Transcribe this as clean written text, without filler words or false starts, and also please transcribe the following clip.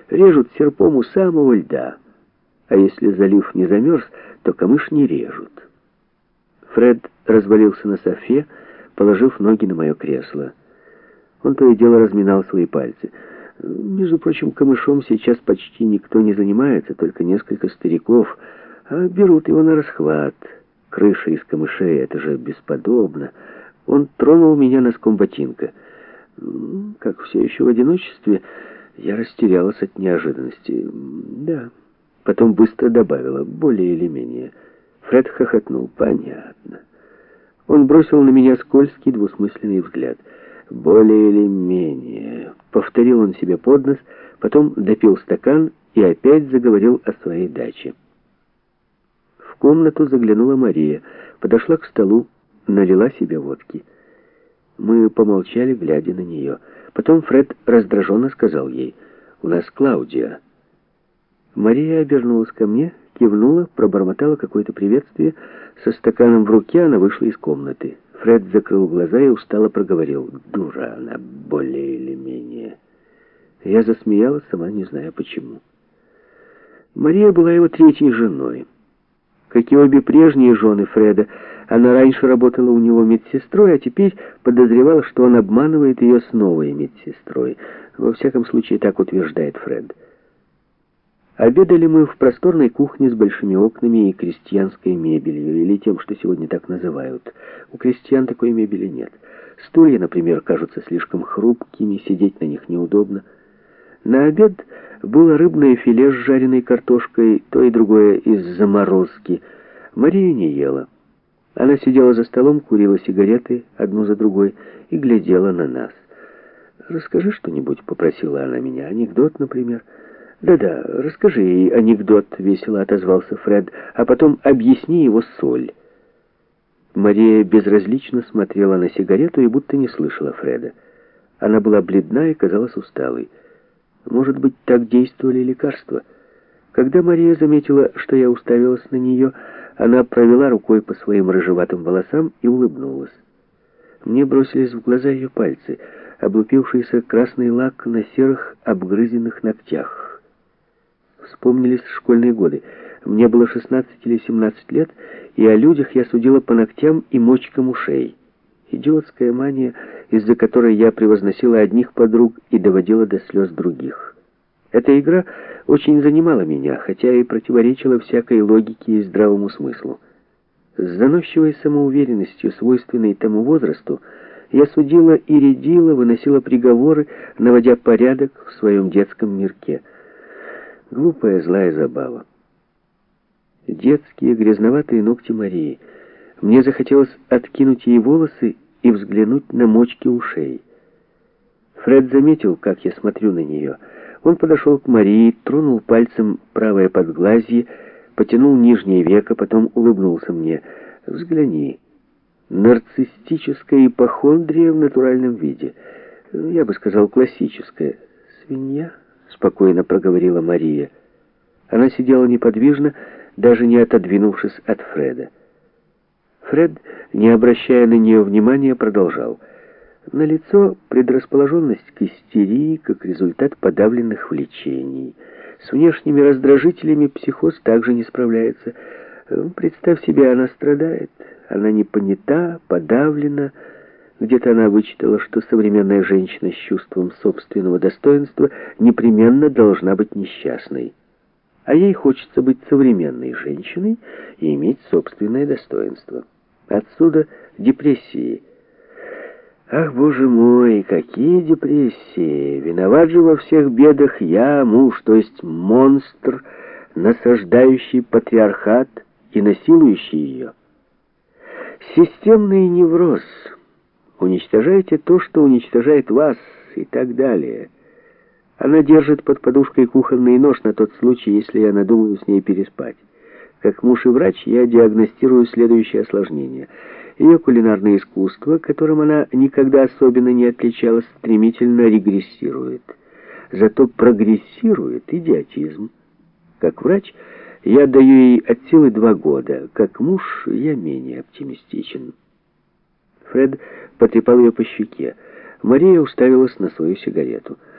режут серпом у самого льда. А если залив не замерз, то камыш не режут. Фред развалился на софе, положив ноги на мое кресло. Он то и дело разминал свои пальцы. Между прочим, камышом сейчас почти никто не занимается, только несколько стариков, а берут его на расхват. Крыша из камышей — это же бесподобно. Он тронул меня носком ботинка. Как все еще в одиночестве, я растерялась от неожиданности. Да. Потом быстро добавила, более или менее. Фред хохотнул. Понятно. Он бросил на меня скользкий двусмысленный взгляд. Более или менее. Повторил он себе под нос, потом допил стакан и опять заговорил о своей даче. В комнату заглянула Мария, подошла к столу, налила себе водки. Мы помолчали, глядя на нее. Потом Фред раздраженно сказал ей: «У нас Клаудия». Мария обернулась ко мне, кивнула, пробормотала какое-то приветствие. Со стаканом в руке она вышла из комнаты. Фред закрыл глаза и устало проговорил: «Дура она, более или менее». Я засмеялась, сама не зная почему. Мария была его третьей женой. Как и обе прежние жены Фреда, она раньше работала у него медсестрой, а теперь подозревала, что он обманывает ее с новой медсестрой. Во всяком случае, так утверждает Фред. Обедали мы в просторной кухне с большими окнами и крестьянской мебелью, или тем, что сегодня так называют. У крестьян такой мебели нет. Стулья, например, кажутся слишком хрупкими, сидеть на них неудобно. На обед было рыбное филе с жареной картошкой, то и другое из заморозки. Мария не ела. Она сидела за столом, курила сигареты одну за другой и глядела на нас. «Расскажи что-нибудь», — попросила она меня. «Анекдот, например». «Да-да, расскажи ей анекдот», — весело отозвался Фред, «а потом объясни его соль». Мария безразлично смотрела на сигарету и будто не слышала Фреда. Она была бледна и казалась усталой. Может быть, так действовали лекарства. Когда Мария заметила, что я уставилась на нее, она провела рукой по своим рыжеватым волосам и улыбнулась. Мне бросились в глаза ее пальцы, облупившийся красный лак на серых обгрызенных ногтях. Вспомнились школьные годы. Мне было 16 или 17 лет, и о людях я судила по ногтям и мочкам ушей. Идиотская мания, из-за которой я превозносила одних подруг и доводила до слез других. Эта игра очень занимала меня, хотя и противоречила всякой логике и здравому смыслу. С заносчивой самоуверенностью, свойственной тому возрасту, я судила и рядила, выносила приговоры, наводя порядок в своем детском мирке. Глупая злая забава. Детские грязноватые ногти Марии. Мне захотелось откинуть ей волосы и взглянуть на мочки ушей. Фред заметил, как я смотрю на нее. Он подошел к Марии, тронул пальцем правое подглазье, потянул нижнее веко, потом улыбнулся мне. «Взгляни. Нарциссическая ипохондрия в натуральном виде. Я бы сказал, классическая. Свинья?» — спокойно проговорила Мария. Она сидела неподвижно, даже не отодвинувшись от Фреда. Фред, не обращая на нее внимания, продолжал. Налицо предрасположенность к истерии, как результат подавленных влечений. С внешними раздражителями психоз также не справляется. Представь себе, она страдает. Она не понята, подавлена. Где-то она вычитала, что современная женщина с чувством собственного достоинства непременно должна быть несчастной. А ей хочется быть современной женщиной и иметь собственное достоинство. Отсюда депрессии. Ах, боже мой, какие депрессии! Виноват же во всех бедах я, муж, то есть монстр, насаждающий патриархат и насилующий ее. Системный невроз. Уничтожайте то, что уничтожает вас, и так далее. Она держит под подушкой кухонный нож на тот случай, если я надумаю с ней переспать. Как муж и врач я диагностирую следующее осложнение. Ее кулинарное искусство, которым она никогда особенно не отличалась, стремительно регрессирует. Зато прогрессирует идиотизм. Как врач я даю ей от силы 2 года. Как муж я менее оптимистичен. Фред потрепал ее по щеке. Мария уставилась на свою сигарету.